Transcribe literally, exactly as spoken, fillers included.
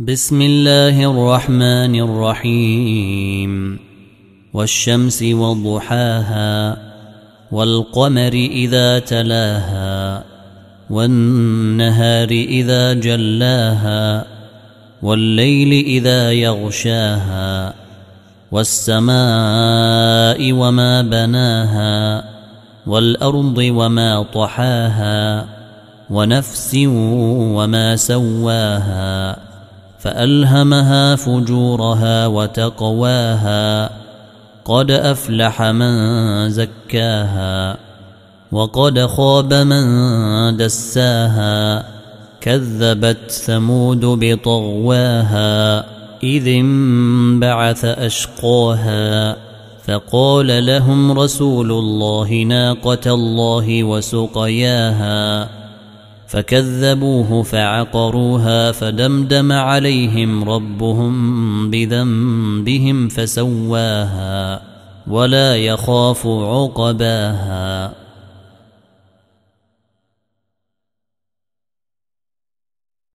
بسم الله الرحمن الرحيم والشمس وضحاها والقمر إذا تلاها والنهار إذا جلاها والليل إذا يغشاها والسماء وما بناها والأرض وما طحاها ونفس وما سواها فألهمها فجورها وتقواها قد أفلح من زكاها وقد خاب من دساها كذبت ثمود بطغواها إذ انبعث أشقاها فقال لهم رسول الله ناقة الله وسقياها فكذبوه فعقروها فدمدم عليهم ربهم بذنبهم فسواها ولا يخاف عقباها.